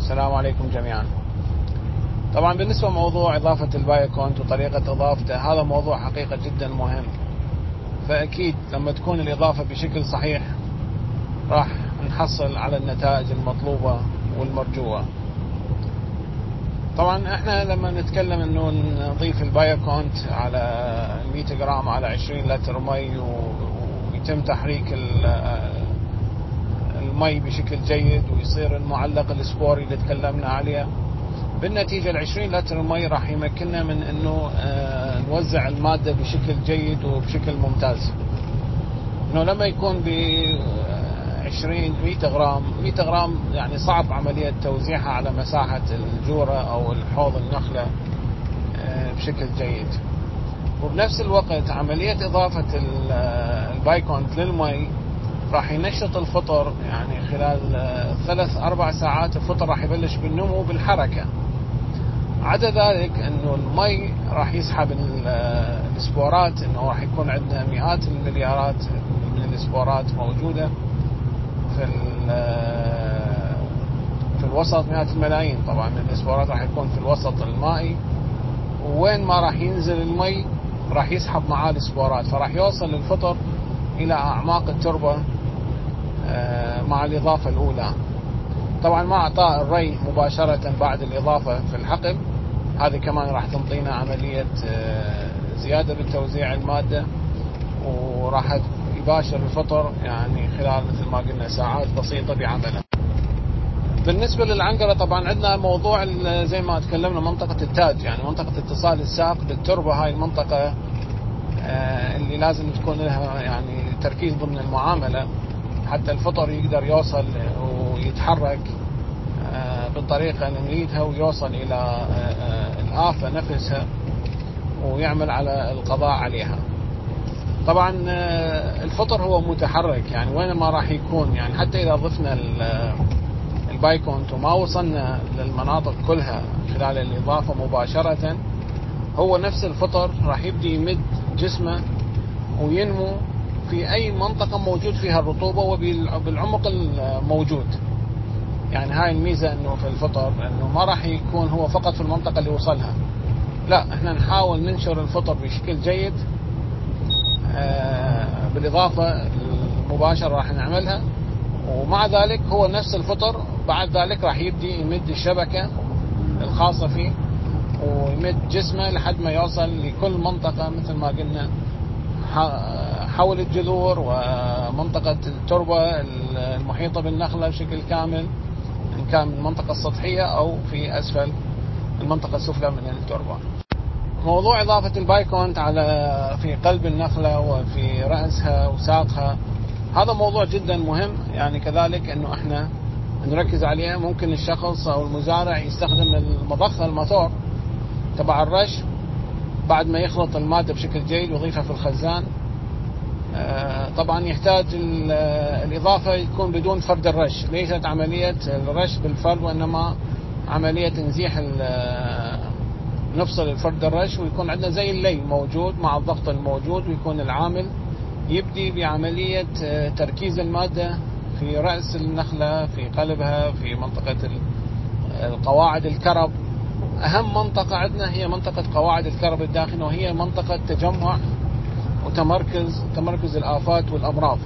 السلام عليكم جميعا. طبعا بالنسبة لموضوع إضافة البايوكونت وطريقة إضافته، هذا موضوع حقيقة جدا مهم. فأكيد لما تكون الإضافة بشكل صحيح راح نحصل على النتائج المطلوبة والمرجوة. طبعا احنا لما نتكلم انه نضيف البايوكونت على 100 جرام على 20 لتر مي ويتم تحريك المي بشكل جيد ويصير المعلق السبوري اللي تكلمنا عليه، بالنتيجة 20 لتر المي راح يمكننا من انه نوزع المادة بشكل جيد وبشكل ممتاز. انه لما يكون ب 20 100 غرام يعني صعب عملية توزيعها على مساحة الجورة او الحوض النخلة بشكل جيد. وبنفس الوقت عملية اضافة البايكونت للمي راح ينشط الفطر، يعني خلال 3-4 ساعات الفطر راح يبلش بالنمو بالحركة. عدا ذلك انه المي راح يسحب السبورات، انه راح يكون عندنا مئات المليارات من السبورات موجودة في الوسط، مئات الملايين طبعا من السبورات راح يكون في الوسط المائي، ووين ما راح ينزل المي راح يسحب معاه السبورات، فراح يوصل الفطر الى اعماق التربة مع الاضافة الاولى. طبعا مع اعطاء الري مباشرة بعد الاضافة في الحقل، هذه كمان راح تنطينا عملية زيادة بالتوزيع المادة، وراح يباشر الفطر يعني خلال مثل ما قلنا ساعات بسيطة بعمله. بالنسبة للعنقرة طبعا عندنا موضوع زي ما تكلمنا منطقة التاج، يعني منطقة اتصال الساق بالتربة. هاي المنطقة اللي لازم تكون لها يعني تركيز ضمن المعاملة حتى الفطر يقدر يوصل ويتحرك بالطريقة اللي نريدها ويوصل إلى الآفة نفسها ويعمل على القضاء عليها. طبعا الفطر هو متحرك، يعني وين ما راح يكون، يعني حتى إذا ضفنا البايكونت وما وصلنا للمناطق كلها خلال الإضافة مباشرة، هو نفس الفطر راح يبدي يمد جسمه وينمو في أي منطقة موجود فيها الرطوبة وبالعمق الموجود. يعني هاي الميزة انه في الفطر انه ما راح يكون هو فقط في المنطقة اللي وصلها، لا احنا نحاول ننشر الفطر بشكل جيد. بالاضافة المباشرة راح نعملها، ومع ذلك هو نفس الفطر بعد ذلك راح يبدي يمد الشبكة الخاصة فيه ويمد جسمه لحد ما يوصل لكل منطقة مثل ما قلنا حول الجذور ومنطقة التربة المحيطة بالنخلة بشكل كامل، إن كان من المنطقة السطحية أو في أسفل المنطقة السفلى من التربة. موضوع إضافة البايكونت في قلب النخلة وفي رأسها وساقها، هذا موضوع جدا مهم. يعني كذلك أنه إحنا نركز عليه. ممكن الشخص أو المزارع يستخدم المضخة الموتور تبع الرش بعد ما يخلط المادة بشكل جيد ويضيفها في الخزان. طبعا يحتاج الإضافة يكون بدون فرد الرش، ليست عملية الرش بالفرد وإنما عملية تنزيح نفصل الفرد الرش، ويكون عندنا زي اللي موجود مع الضغط الموجود، ويكون العامل يبدي بعملية تركيز المادة في رأس النخلة في قلبها في منطقة القواعد الكرب. أهم منطقة عندنا هي منطقة قواعد الكرب الداخل، وهي منطقة تجمع وتمركز الآفات والأمراض.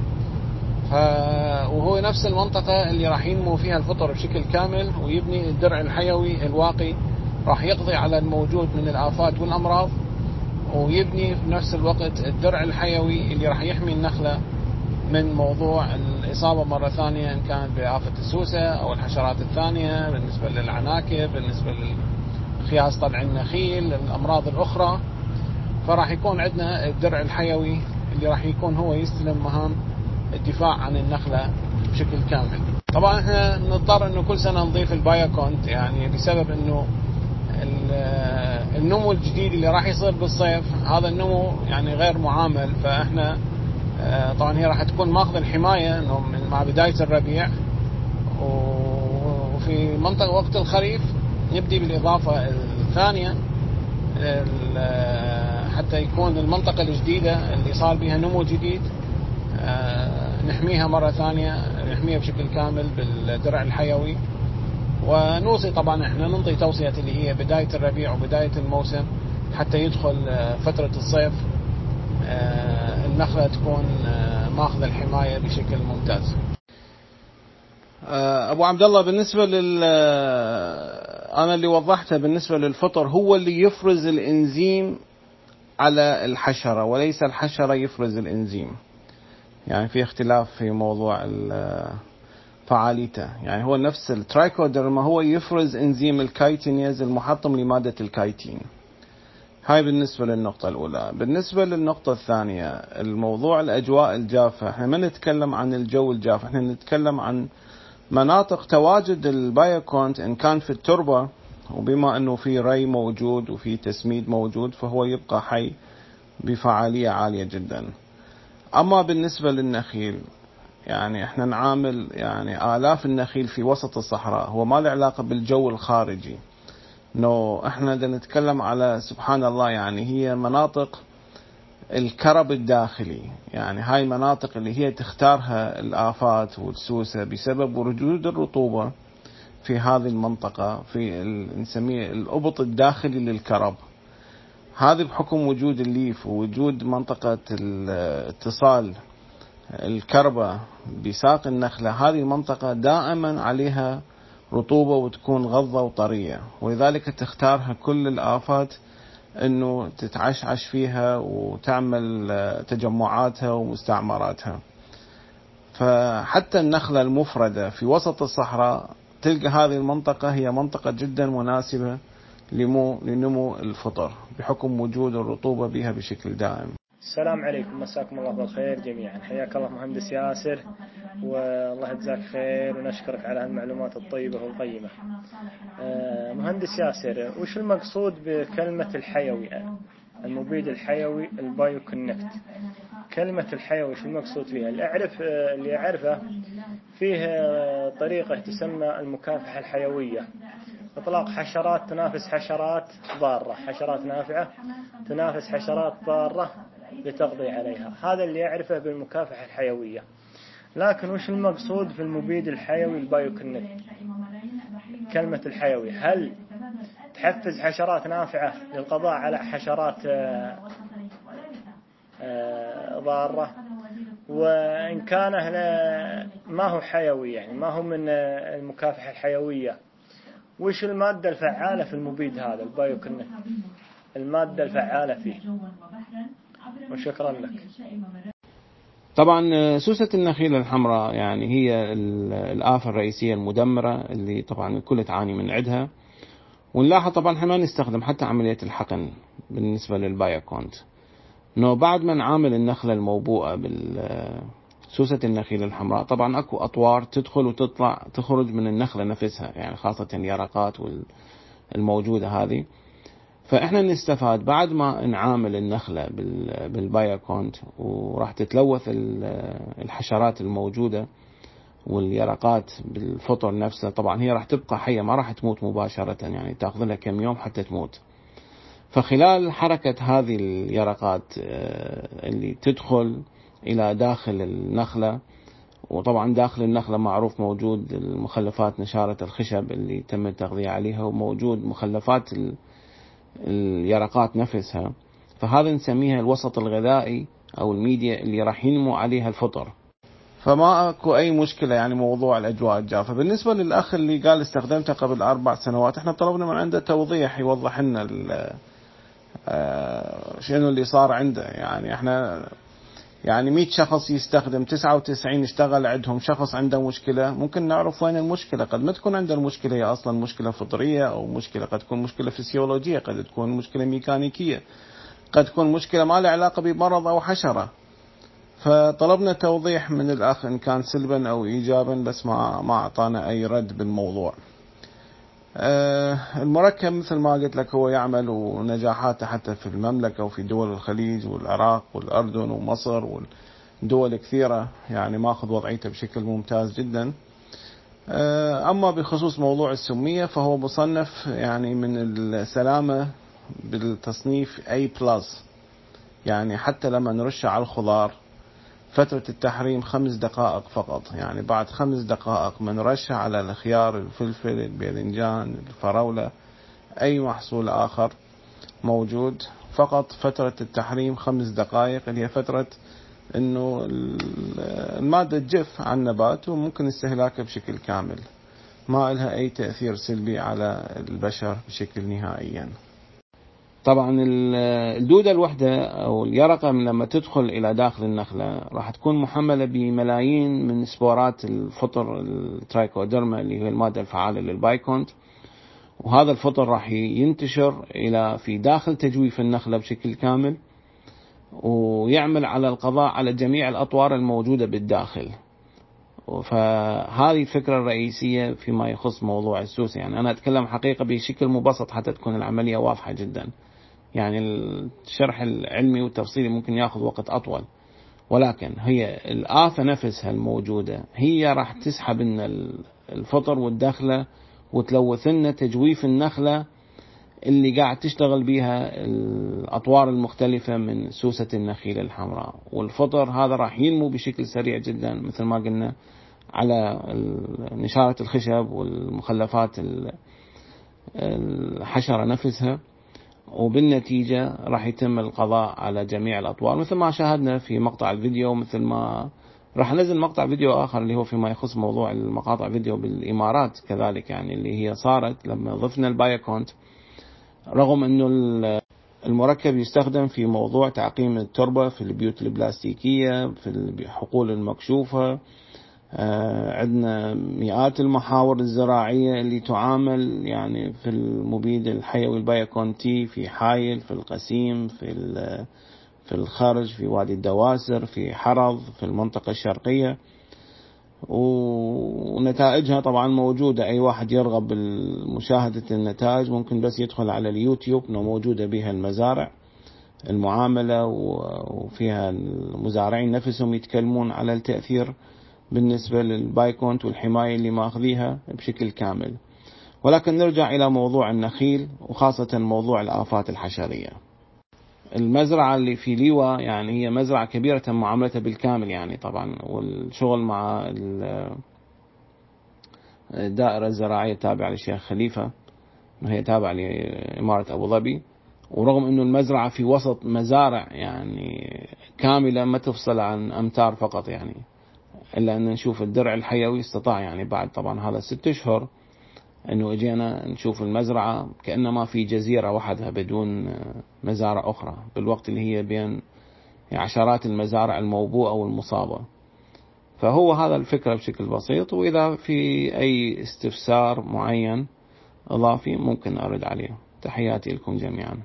وهو نفس المنطقة اللي راح ينمو فيها الفطر بشكل كامل ويبني الدرع الحيوي الواقي، راح يقضي على الموجود من الآفات والأمراض، ويبني في نفس الوقت الدرع الحيوي اللي راح يحمي النخلة من موضوع الإصابة مرة ثانية، إن كانت بآفة السوسة أو الحشرات الثانية، بالنسبة للعناكب، بالنسبة للخياس طلع النخيل، الأمراض الأخرى. فراح يكون عندنا الدرع الحيوي اللي راح يكون هو يستلم مهام الدفاع عن النخلة بشكل كامل. طبعا احنا نضطر انه كل سنة نضيف البايوكونت، يعني بسبب انه النمو الجديد اللي راح يصير بالصيف، هذا النمو يعني غير معامل. فاحنا طبعا هي راح تكون ماخذ الحماية انه مع بداية الربيع، وفي منطقة وقت الخريف نبدي بالإضافة الثانية حتى يكون المنطقة الجديدة اللي صار بها نمو جديد نحميها مرة ثانية، نحميها بشكل كامل بالدرع الحيوي ونوصي طبعا احنا ننطي توصية اللي هي بداية الربيع وبداية الموسم حتى يدخل فترة الصيف، النخلة تكون ماخذ الحماية بشكل ممتاز. أبو عبد الله، بالنسبة أنا اللي وضحته بالنسبة للفطر هو اللي يفرز الإنزيم على الحشرة وليس الحشرة يفرز الإنزيم، يعني في اختلاف في موضوع فعاليته. يعني هو نفس الترايكوديرما هو يفرز إنزيم الكايتينيز المحطم لمادة الكايتين. هاي بالنسبة للنقطة الأولى. بالنسبة للنقطة الثانية، الموضوع الأجواء الجافة، احنا ما نتكلم عن الجو الجاف، احنا نتكلم عن مناطق تواجد البايوكونت إن كان في التربة، وبما أنه في ري موجود وفي تسميد موجود فهو يبقى حي بفعالية عالية جدا. أما بالنسبة للنخيل، يعني احنا نعامل يعني آلاف النخيل في وسط الصحراء، هو ما له علاقة بالجو الخارجي. احنا نتكلم على سبحان الله، يعني هي مناطق الكرب الداخلي، يعني هاي مناطق اللي هي تختارها الآفات والسوسة بسبب وجود الرطوبة في هذه المنطقة، في نسميه الأبط الداخلي للكرب. هذه بحكم وجود الليف ووجود منطقة اتصال الكربة بساق النخلة، هذه المنطقة دائما عليها رطوبة وتكون غضة وطرية، ولذلك تختارها كل الآفات انه تتعشعش فيها وتعمل تجمعاتها ومستعمراتها. فحتى النخلة المفردة في وسط الصحراء تلقى هذه المنطقة هي منطقة جدا مناسبة لنمو الفطر بحكم وجود الرطوبة بها بشكل دائم. السلام عليكم، مساكم الله بالخير جميعا. حياك الله مهندس ياسر، والله يجزاك خير ونشكرك على هالمعلومات الطيبة والقيمة. مهندس ياسر، وش المقصود بكلمة الحيوي، المبيد الحيوي البايو كونكت؟ كلمة الحيوي شو المقصود فيها؟ اللي أعرفه فيه طريقة تسمى المكافحة الحيوية، إطلاق حشرات تنافس حشرات ضارة، حشرات نافعة تنافس حشرات ضارة لتقضي عليها. هذا اللي يعرفه بالمكافحة الحيوية. لكن وش المقصود في المبيد الحيوي البايوكنكت؟ كلمة الحيوي هل تحفز حشرات نافعة للقضاء على حشرات ضارة؟ وإن كان ما هو حيوي، يعني ما هو من المكافحة الحيوية، وش المادة الفعالة في المبيد هذا البايوكنكت، المادة الفعالة فيه؟ وشكرا لك. طبعا سوسة النخيل الحمراء يعني هي الآفة الرئيسية المدمرة اللي طبعا الكل تعاني من عدها، ونلاحظ طبعا احنا ما نستخدم حتى عملية الحقن بالنسبة للبايوكونت. بعد ما نعامل النخلة الموبوءة بالسوسة النخيل الحمراء، طبعا اكو اطوار تدخل وتطلع تخرج من النخلة نفسها، يعني خاصة اليرقات والموجودة هذه. فإحنا نستفاد بعد ما نعامل النخلة بالبايوكونت، وراح تتلوث الحشرات الموجودة واليرقات بالفطر نفسه. طبعا هي راح تبقى حية، ما راح تموت مباشرة، يعني تأخذ لها كم يوم حتى تموت. فخلال حركة هذه اليرقات اللي تدخل إلى داخل النخلة، وطبعا داخل النخلة معروف موجود المخلفات نشارة الخشب اللي تم التغذية عليها، وموجود مخلفات اليرقات نفسها، فهذا نسميها الوسط الغذائي أو الميديا اللي راح ينمو عليها الفطر. فما أكو أي مشكلة يعني موضوع الأجواء الجافة. بالنسبة للأخ اللي قال استخدمته قبل 4 سنوات، احنا طلبنا من عنده توضيح يوضح لنا شنو اللي صار عنده. يعني احنا يعني 100 شخص يستخدم، 99 اشتغل عندهم، شخص عنده مشكلة، ممكن نعرف وين المشكلة. قد ما تكون عنده المشكلة هي أصلا مشكلة فطرية، أو مشكلة قد تكون مشكلة فسيولوجية، قد تكون مشكلة ميكانيكية، قد تكون مشكلة ما لها علاقة بمرض أو حشرة. فطلبنا توضيح من الأخ إن كان سلبا أو إيجابا، بس ما أعطانا أي رد بالموضوع. المركب مثل ما قلت لك هو يعمل، ونجاحاته حتى في المملكة وفي دول الخليج والعراق والأردن ومصر والدول كثيرة، يعني ماخذ وضعيته بشكل ممتاز جدا. أما بخصوص موضوع السمية فهو مصنف يعني من السلامة بالتصنيف A+، يعني حتى لما نرشه على الخضار فترة التحريم 5 دقائق فقط، يعني بعد 5 دقائق من رشة على الخيار، الفلفل، الباذنجان، الفراولة، أي محصول آخر موجود، فقط فترة التحريم 5 دقائق، اللي هي فترة إنه المادة تجف عن النبات وممكن استهلاكها بشكل كامل، ما لها أي تأثير سلبي على البشر بشكل نهائيا. طبعا الدودة الوحدة أو اليرقة لما تدخل إلى داخل النخلة راح تكون محملة بملايين من سبورات الفطر الترايكوديرما اللي هي المادة الفعالة للبايكونت، وهذا الفطر راح ينتشر إلى في داخل تجويف النخلة بشكل كامل، ويعمل على القضاء على جميع الأطوار الموجودة بالداخل. فهذه الفكرة الرئيسية فيما يخص موضوع السوس. يعني أنا أتكلم حقيقة بشكل مبسط حتى تكون العملية واضحة جدا، يعني الشرح العلمي والتفصيلي ممكن يأخذ وقت أطول، ولكن هي الآفة نفسها الموجودة هي راح تسحب لنا الفطر والدخلة وتلوث لنا تجويف النخلة اللي قاعد تشتغل بها الأطوار المختلفة من سوسة النخيل الحمراء. والفطر هذا راح ينمو بشكل سريع جدا مثل ما قلنا على نشارة الخشب والمخلفات الحشرة نفسها، وبالنتيجة راح يتم القضاء على جميع الأطوار مثل ما شاهدنا في مقطع الفيديو. مثل ما راح نزل مقطع فيديو آخر اللي هو فيما يخص موضوع المقاطع فيديو بالإمارات كذلك، يعني اللي هي صارت لما ضفنا البايوكونت، رغم أنه المركب يستخدم في موضوع تعقيم التربة في البيوت البلاستيكية، في الحقول المكشوفة، عندنا مئات المحاور الزراعية اللي تعامل يعني في المبيد الحيوي البايوكونتي في حايل، في القسيم، في الخرج، في وادي الدواسر، في حرض، في المنطقة الشرقية، ونتائجها طبعا موجودة. أي واحد يرغب بمشاهدة النتائج ممكن بس يدخل على اليوتيوب، إنه موجودة بها المزارع المعاملة، وفيها المزارعين نفسهم يتكلمون على التأثير بالنسبة للبايكونت والحماية اللي ماخذيها بشكل كامل. ولكن نرجع إلى موضوع النخيل وخاصة موضوع الآفات الحشرية. المزرعة اللي في ليوة يعني هي مزرعة كبيرة تم معاملتها بالكامل، يعني طبعا والشغل مع الدائرة الزراعية التابعة للشيخ خليفة، هي تابعة لإمارة أبو ظبي، ورغم أنه المزرعة في وسط مزارع يعني كاملة ما تفصل عن أمتار فقط، يعني إلا أن نشوف الدرع الحيوي استطاع يعني بعد طبعا هذا 6 أشهر أنه إجينا نشوف المزرعة كأنما في جزيرة وحدها بدون مزارع أخرى، بالوقت اللي هي بين عشرات المزارع الموبوءة والمصابة. فهو هذا الفكرة بشكل بسيط، وإذا في أي استفسار معين إضافي ممكن أرد عليه. تحياتي لكم جميعا.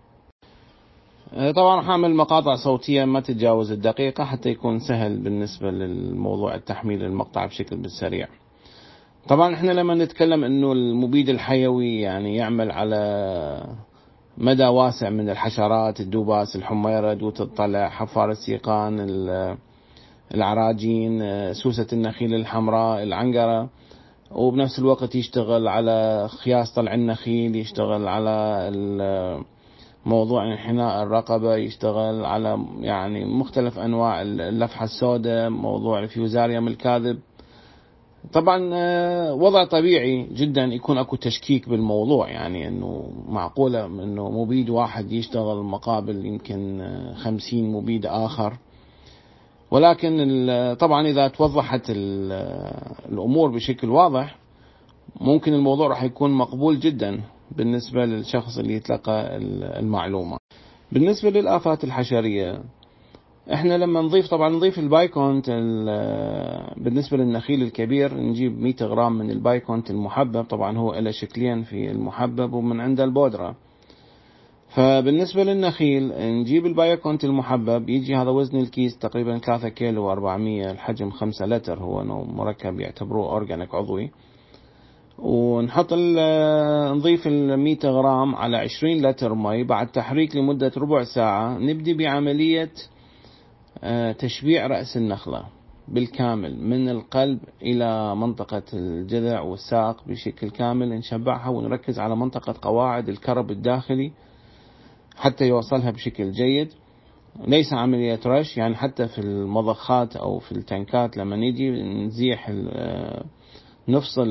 طبعا حامل مقاطع صوتية ما تتجاوز الدقيقة حتى يكون سهل بالنسبة للموضوع التحميل المقطع بشكل بالسريع. طبعا احنا لما نتكلم انه المبيد الحيوي يعني يعمل على مدى واسع من الحشرات، الدوباس، الحميرة، دوت الطلع، حفار السيقان، العراجين، سوسة النخيل الحمراء، العنقرة، وبنفس الوقت يشتغل على خياس طلع النخيل، يشتغل على موضوع انحناء الرقبة، يشتغل على يعني مختلف أنواع اللفحة السوداء، موضوع الفيوزاريوم الكاذب. طبعا وضع طبيعي جدا يكون أكو تشكيك بالموضوع، يعني أنه معقولة أنه مبيد واحد يشتغل مقابل يمكن 50 مبيد آخر. ولكن طبعا إذا توضحت الأمور بشكل واضح ممكن الموضوع راح يكون مقبول جدا بالنسبة للشخص اللي يتلقى المعلومة. بالنسبة للآفات الحشرية، احنا لما نضيف البايكونت بالنسبة للنخيل الكبير نجيب 100 غرام من البايكونت المحبب، طبعا هو له شكلين، في المحبب ومن عند البودرة. فبالنسبة للنخيل نجيب البايكونت المحبب، يجي هذا وزن الكيس تقريبا 3 كيلو و400، الحجم 5 لتر، هو مركب يعتبروه أورجانيك عضوي، ونحط نضيف 100 غرام على 20 لتر مي. بعد تحريك لمدة ربع ساعة نبدأ بعملية تشبيع رأس النخلة بالكامل من القلب إلى منطقة الجذع والساق بشكل كامل، نشبعها ونركز على منطقة قواعد الكرب الداخلي حتى يوصلها بشكل جيد. ليس عملية رش، يعني حتى في المضخات أو في التنكات لما نيجي نزيح نفصل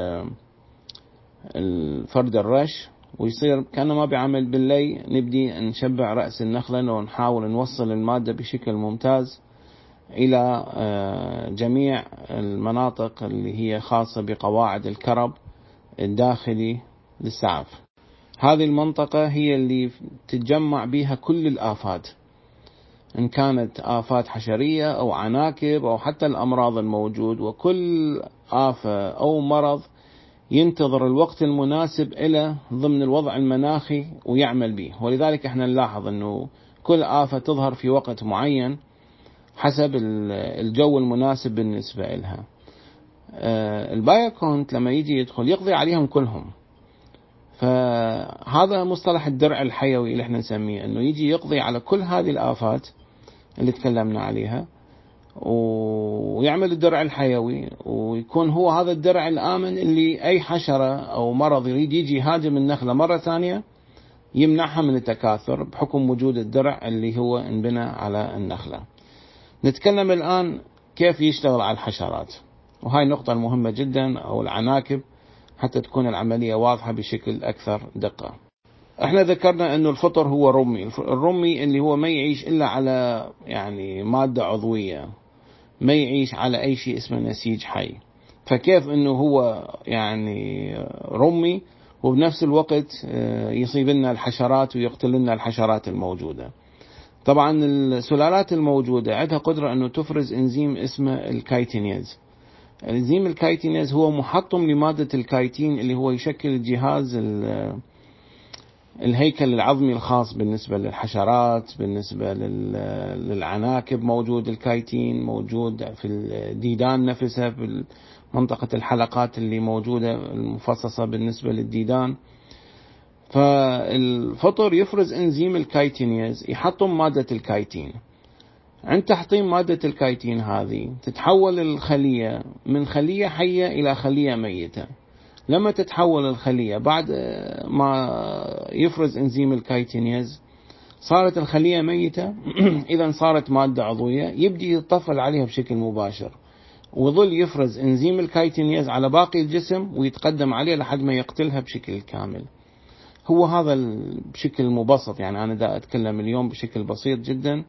الفرد الرش ويصير كأنه ما بيعمل باللي، نبدي نشبع رأس النخلة ونحاول نوصل المادة بشكل ممتاز إلى جميع المناطق اللي هي خاصة بقواعد الكرب الداخلي للسعف. هذه المنطقة هي اللي تتجمع بها كل الآفات، إن كانت آفات حشرية أو عناكب أو حتى الأمراض الموجود، وكل آفة أو مرض ينتظر الوقت المناسب إلى ضمن الوضع المناخي ويعمل به. ولذلك احنا نلاحظ أنه كل آفة تظهر في وقت معين حسب الجو المناسب بالنسبة إلها. البايوكونت لما يجي يدخل يقضي عليهم كلهم. فهذا مصطلح الدرع الحيوي اللي احنا نسميه، أنه يجي يقضي على كل هذه الآفات اللي تكلمنا عليها ويعمل الدرع الحيوي، ويكون هو هذا الدرع الآمن اللي أي حشرة أو مرض يريد يجي يهاجم النخلة مرة ثانية يمنعها من التكاثر بحكم وجود الدرع اللي هو انبنى على النخلة. نتكلم الآن كيف يشتغل على الحشرات، وهاي النقطة المهمة جدا، أو العناكب، حتى تكون العملية واضحة بشكل أكثر دقة. احنا ذكرنا انه الفطر هو رمي، الرمي اللي هو ما يعيش الا على يعني مادة عضوية، ما يعيش على اي شيء اسمه نسيج حي. فكيف انه هو يعني رمي وبنفس الوقت يصيب لنا الحشرات ويقتل لنا الحشرات الموجودة؟ طبعا السلالات الموجودة عندها قدرة انه تفرز انزيم اسمه الكايتينيز. الانزيم الكايتينيز هو محطم لمادة الكايتين اللي هو يشكل الجهاز الهيكل العظمي الخاص بالنسبة للحشرات. بالنسبة للعناكب موجود الكايتين، موجود في الديدان نفسها في منطقة الحلقات اللي موجودة المفصصة بالنسبة للديدان. فالفطر يفرز انزيم الكايتينيز يحطم مادة الكايتين. عند تحطيم مادة الكايتين هذه تتحول الخلية من خلية حية إلى خلية ميتة. لما تتحول الخلية بعد ما يفرز انزيم الكايتينيز صارت الخلية ميتة إذا صارت مادة عضوية يبدي يطفل عليها بشكل مباشر، ويظل يفرز انزيم الكايتينيز على باقي الجسم ويتقدم عليه لحد ما يقتلها بشكل كامل. هو هذا بشكل مبسط، يعني أنا دا أتكلم اليوم بشكل بسيط جدا